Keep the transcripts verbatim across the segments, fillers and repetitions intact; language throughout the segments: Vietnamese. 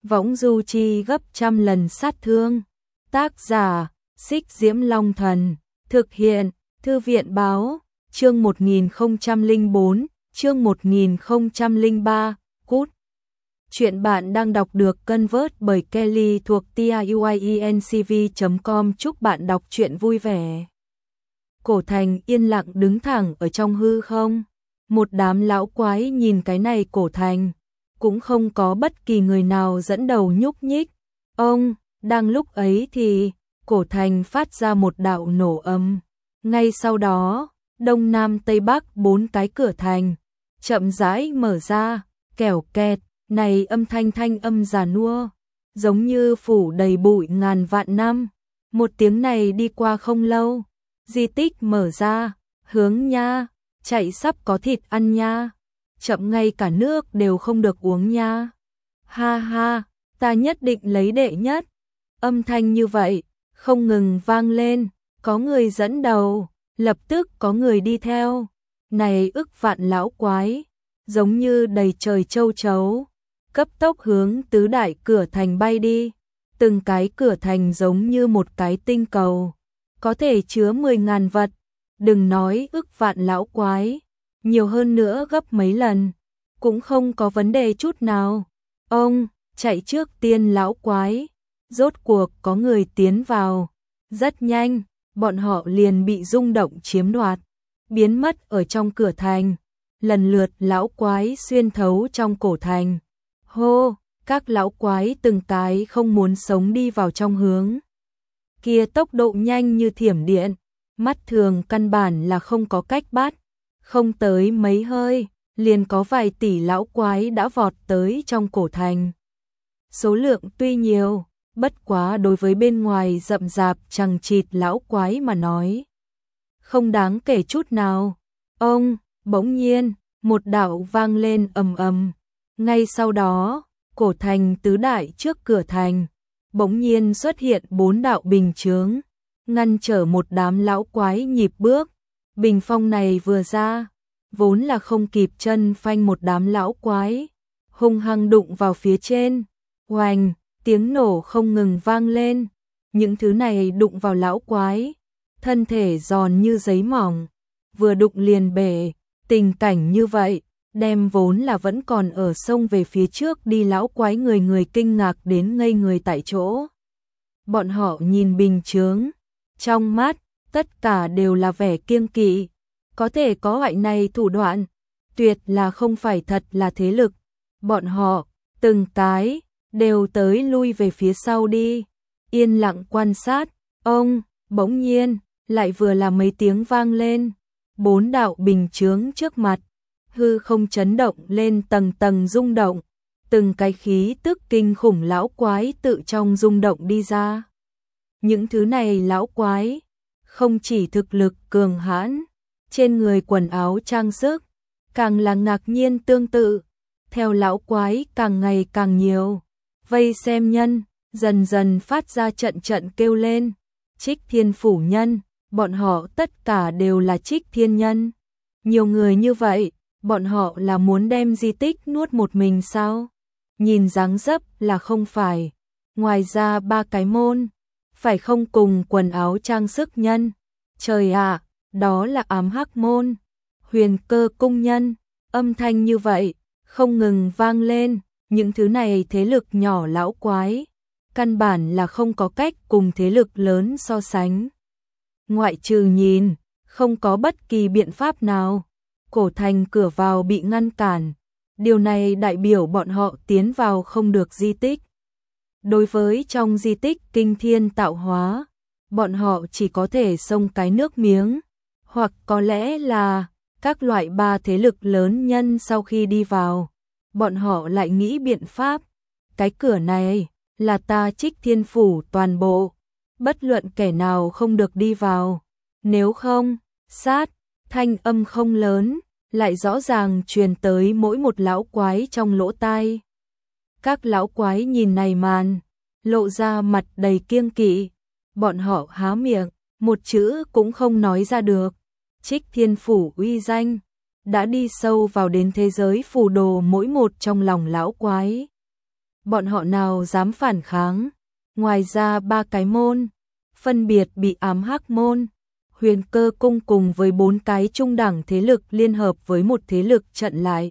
võng du chi gấp trăm lần sát thương. Tác giả, Xích Diễm Long Thần. Thực hiện, Thư viện Báo. Chương một nghìn không trăm lẻ bốn, chương một nghìn không trăm lẻ ba, Cút. Chuyện bạn đang đọc được convert bởi Kelly thuộc tiuyencv chấm com. Chúc bạn đọc truyện vui vẻ. Cổ Thành yên lặng đứng thẳng ở trong hư không. Một đám lão quái nhìn cái này Cổ Thành. Cũng không có bất kỳ người nào dẫn đầu nhúc nhích. Ông, đang lúc ấy thì, Cổ Thành phát ra một đạo nổ âm. Ngay sau đó, đông nam tây bắc bốn cái cửa thành chậm rãi mở ra, kẻo kẹt, này âm thanh thanh âm già nua, giống như phủ đầy bụi ngàn vạn năm. Một tiếng này đi qua không lâu, di tích mở ra, hướng nha, chạy sắp có thịt ăn nha, chậm ngay cả nước đều không được uống nha. Ha ha, ta nhất định lấy đệ nhất. Âm thanh như vậy, không ngừng vang lên, có người dẫn đầu, lập tức có người đi theo. Này ức vạn lão quái, giống như đầy trời châu chấu, cấp tốc hướng tứ đại cửa thành bay đi. Từng cái cửa thành giống như một cái tinh cầu, có thể chứa mười ngàn vật. Đừng nói ức vạn lão quái, nhiều hơn nữa gấp mấy lần, cũng không có vấn đề chút nào. Ông, chạy trước tiên lão quái. Rốt cuộc có người tiến vào. Rất nhanh, bọn họ liền bị rung động chiếm đoạt, biến mất ở trong cửa thành. Lần lượt lão quái xuyên thấu trong cổ thành. Hô, các lão quái từng cái không muốn sống đi vào trong hướng kia, tốc độ nhanh như thiểm điện, mắt thường căn bản là không có cách bắt. Không tới mấy hơi, liền có vài tỷ lão quái đã vọt tới trong cổ thành. Số lượng tuy nhiều, bất quá đối với bên ngoài rậm rạp chằng chịt lão quái mà nói, không đáng kể chút nào. Ông, bỗng nhiên, một đạo vang lên ầm ầm. Ngay sau đó, cổ thành tứ đại trước cửa thành, bỗng nhiên xuất hiện bốn đạo bình chướng, ngăn trở một đám lão quái nhịp bước. Bình phong này vừa ra, vốn là không kịp chân phanh một đám lão quái, hung hăng đụng vào phía trên. Oành, tiếng nổ không ngừng vang lên. Những thứ này đụng vào lão quái, thân thể giòn như giấy mỏng, vừa đụng liền bể. Tình cảnh như vậy, đem vốn là vẫn còn ở sông về phía trước đi lão quái người người kinh ngạc đến ngây người tại chỗ. Bọn họ nhìn bình chướng, trong mắt tất cả đều là vẻ kiêng kỵ. Có thể có loại này thủ đoạn, tuyệt là không phải thật là thế lực. Bọn họ, từng cái, đều tới lui về phía sau đi, yên lặng quan sát. Ông, bỗng nhiên, lại vừa là mấy tiếng vang lên. Bốn đạo bình chướng trước mặt, hư không chấn động lên tầng tầng rung động. Từng cái khí tức kinh khủng lão quái tự trong rung động đi ra. Những thứ này lão quái, không chỉ thực lực cường hãn, trên người quần áo trang sức, càng là ngạc nhiên tương tự. Theo lão quái càng ngày càng nhiều, vây xem nhân, dần dần phát ra trận trận kêu lên. Trích Thiên Phủ nhân, bọn họ tất cả đều là Trích Thiên nhân. Nhiều người như vậy, bọn họ là muốn đem di tích nuốt một mình sao? Nhìn dáng dấp là không phải. Ngoài ra ba cái môn, phải không cùng quần áo trang sức nhân. Trời ạ, đó là Ám Hắc môn, Huyền Cơ cung nhân. Âm thanh như vậy, không ngừng vang lên. Những thứ này thế lực nhỏ lão quái, căn bản là không có cách cùng thế lực lớn so sánh. Ngoại trừ nhìn, không có bất kỳ biện pháp nào. Cổ thành cửa vào bị ngăn cản, điều này đại biểu bọn họ tiến vào không được di tích. Đối với trong di tích kinh thiên tạo hóa, bọn họ chỉ có thể xông cái nước miếng, hoặc có lẽ là các loại ba thế lực lớn nhân sau khi đi vào, bọn họ lại nghĩ biện pháp. Cái cửa này là ta Trích Thiên Phủ toàn bộ, bất luận kẻ nào không được đi vào, nếu không, sát. Thanh âm không lớn, lại rõ ràng truyền tới mỗi một lão quái trong lỗ tai. Các lão quái nhìn này màn, lộ ra mặt đầy kiêng kỵ. Bọn họ há miệng, một chữ cũng không nói ra được. Trích Thiên Phủ uy danh đã đi sâu vào đến thế giới phù đồ mỗi một trong lòng lão quái. bọn họ nào dám phản kháng. Ngoài ra ba cái môn, phân biệt bị ám hắc môn, Huyền Cơ cung cùng với bốn cái trung đẳng thế lực liên hợp với một thế lực trận lại.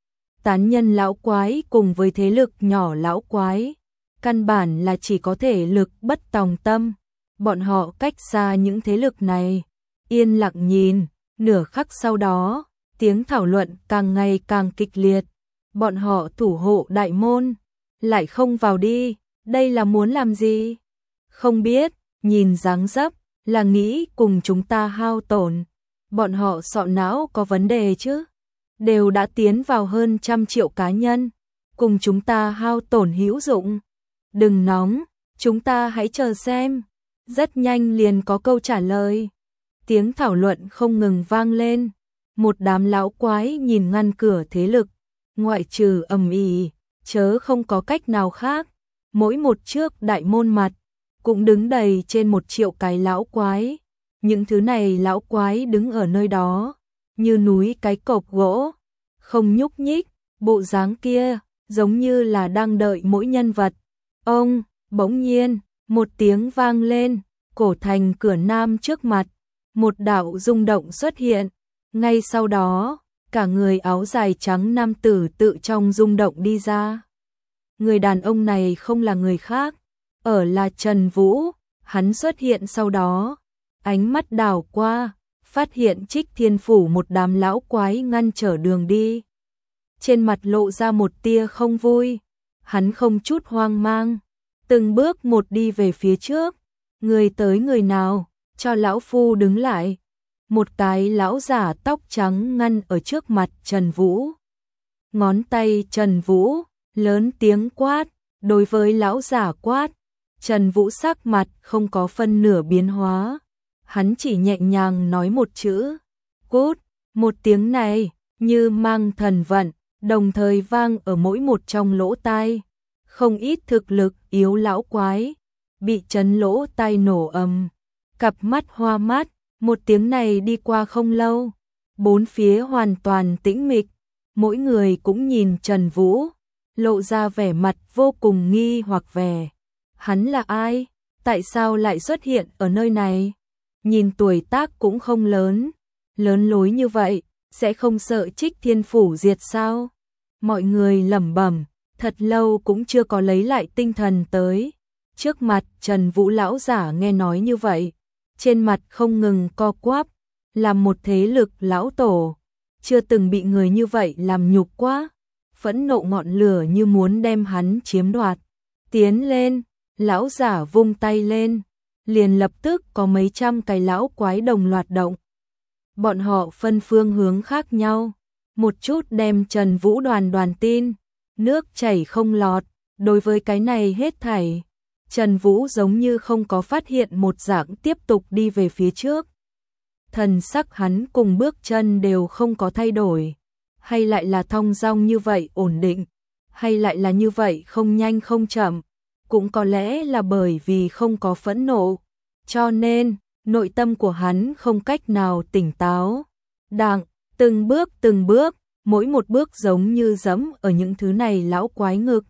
Tán nhân lão quái cùng với thế lực nhỏ lão quái, căn bản là chỉ có thể lực bất tòng tâm. Bọn họ cách xa những thế lực này, yên lặng nhìn, nửa khắc sau đó, tiếng thảo luận càng ngày càng kịch liệt. Bọn họ thủ hộ đại môn, lại không vào đi, đây là muốn làm gì? Không biết, nhìn dáng dấp, là nghĩ cùng chúng ta hao tổn. Bọn họ sọ não có vấn đề chứ? Đều đã tiến vào hơn trăm triệu cá nhân, cùng chúng ta hao tổn hữu dụng. Đừng nóng, chúng ta hãy chờ xem. Rất nhanh liền có câu trả lời. Tiếng thảo luận không ngừng vang lên. Một đám lão quái nhìn ngăn cửa thế lực, ngoại trừ ầm ĩ, chớ không có cách nào khác. Mỗi một trước đại môn mặt cũng đứng đầy trên một triệu cái lão quái. Những thứ này lão quái đứng ở nơi đó, như núi cái cọc gỗ, không nhúc nhích, bộ dáng kia giống như là đang đợi mỗi nhân vật. Ông, bỗng nhiên, một tiếng vang lên, cổ thành cửa nam trước mặt, một đạo rung động xuất hiện. Ngay sau đó, cả người áo dài trắng nam tử tự trong rung động đi ra. Người đàn ông này không là người khác, ở là Trần Vũ. Hắn xuất hiện sau đó, ánh mắt đảo qua, phát hiện Trích Thiên Phủ một đám lão quái ngăn trở đường đi. Trên mặt lộ ra một tia không vui, hắn không chút hoang mang, từng bước một đi về phía trước. Người tới người nào, cho lão phu đứng lại. Một cái lão giả tóc trắng ngăn ở trước mặt Trần Vũ. Ngón tay Trần Vũ, lớn tiếng quát, đối với lão giả quát. Trần Vũ sắc mặt không có phân nửa biến hóa. Hắn chỉ nhẹ nhàng nói một chữ, cút. Một tiếng này, như mang thần vận, đồng thời vang ở mỗi một trong lỗ tai. Không ít thực lực yếu lão quái, bị chấn lỗ tai nổ ầm, cặp mắt hoa mắt. Một tiếng này đi qua không lâu, bốn phía hoàn toàn tĩnh mịch, mỗi người cũng nhìn Trần Vũ, lộ ra vẻ mặt vô cùng nghi hoặc vẻ. Hắn là ai? Tại sao lại xuất hiện ở nơi này? Nhìn tuổi tác cũng không lớn, lớn lối như vậy, sẽ không sợ Trích Thiên Phủ diệt sao? Mọi người lẩm bẩm, thật lâu cũng chưa có lấy lại tinh thần tới. Trước mặt Trần Vũ lão giả nghe nói như vậy, trên mặt không ngừng co quắp, làm một thế lực lão tổ, chưa từng bị người như vậy làm nhục quá. Phẫn nộ ngọn lửa như muốn đem hắn chiếm đoạt. Tiến lên, lão giả vung tay lên, liền lập tức có mấy trăm cái lão quái đồng loạt động. Bọn họ phân phương hướng khác nhau, một chút đem Trần Vũ đoàn đoàn tin, nước chảy không lọt. Đối với cái này hết thảy, Trần Vũ giống như không có phát hiện một dạng, tiếp tục đi về phía trước. Thần sắc hắn cùng bước chân đều không có thay đổi, hay lại là thong dong như vậy ổn định, hay lại là như vậy không nhanh không chậm, cũng có lẽ là bởi vì không có phẫn nộ, cho nên nội tâm của hắn không cách nào tỉnh táo. Đặng, từng bước từng bước, mỗi một bước giống như giẫm ở những thứ này lão quái ngực,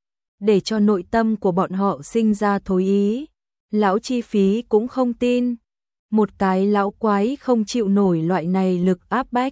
để cho nội tâm của bọn họ sinh ra thối ý. Lão chi phí cũng không tin, một cái lão quái không chịu nổi loại này lực áp bách.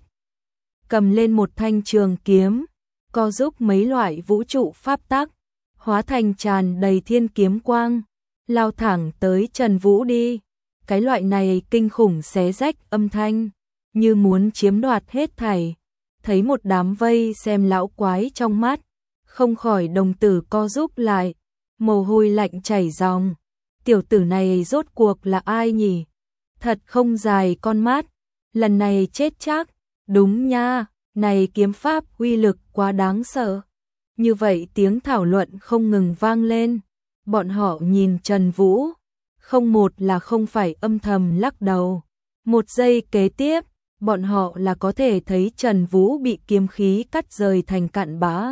Cầm lên một thanh trường kiếm, co giúp mấy loại vũ trụ pháp tắc, hóa thành tràn đầy thiên kiếm quang, lao thẳng tới Trần Vũ đi. Cái loại này kinh khủng xé rách âm thanh, như muốn chiếm đoạt hết thảy. Thấy một đám vây xem lão quái trong mắt, không khỏi đồng tử co rúm lại, mồ hôi lạnh chảy ròng. Tiểu tử này rốt cuộc là ai nhỉ? Thật không dài con mắt, lần này chết chắc. Đúng nha, này kiếm pháp uy lực quá đáng sợ. Như vậy tiếng thảo luận không ngừng vang lên. Bọn họ nhìn Trần Vũ, không một là không phải âm thầm lắc đầu. Một giây kế tiếp, bọn họ là có thể thấy Trần Vũ bị kiếm khí cắt rời thành cặn bã,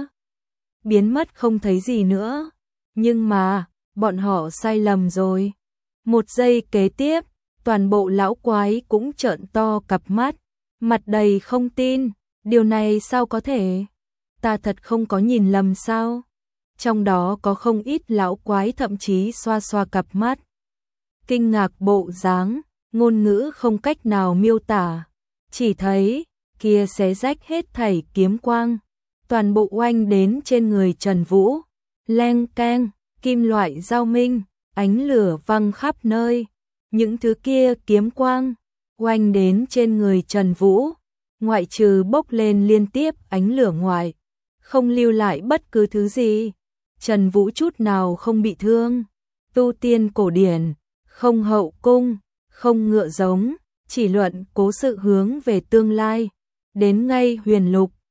biến mất không thấy gì nữa. Nhưng mà, bọn họ sai lầm rồi. Một giây kế tiếp, toàn bộ lão quái cũng trợn to cặp mắt, mặt đầy không tin. Điều này sao có thể? Ta thật không có nhìn lầm sao? trong đó có không ít lão quái thậm chí xoa xoa cặp mắt. Kinh ngạc bộ dáng, ngôn ngữ không cách nào miêu tả, chỉ thấy kia xé rách hết thảy kiếm quang, toàn bộ oanh đến trên người Trần Vũ, leng keng, kim loại giao minh, ánh lửa văng khắp nơi, những thứ kia kiếm quang oanh đến trên người Trần Vũ, ngoại trừ bốc lên liên tiếp ánh lửa ngoài, không lưu lại bất cứ thứ gì. Trần Vũ chút nào không bị thương, tu tiên cổ điển, không hậu cung, không ngựa giống, chỉ luận cố sự hướng về tương lai, đến ngay huyền lục,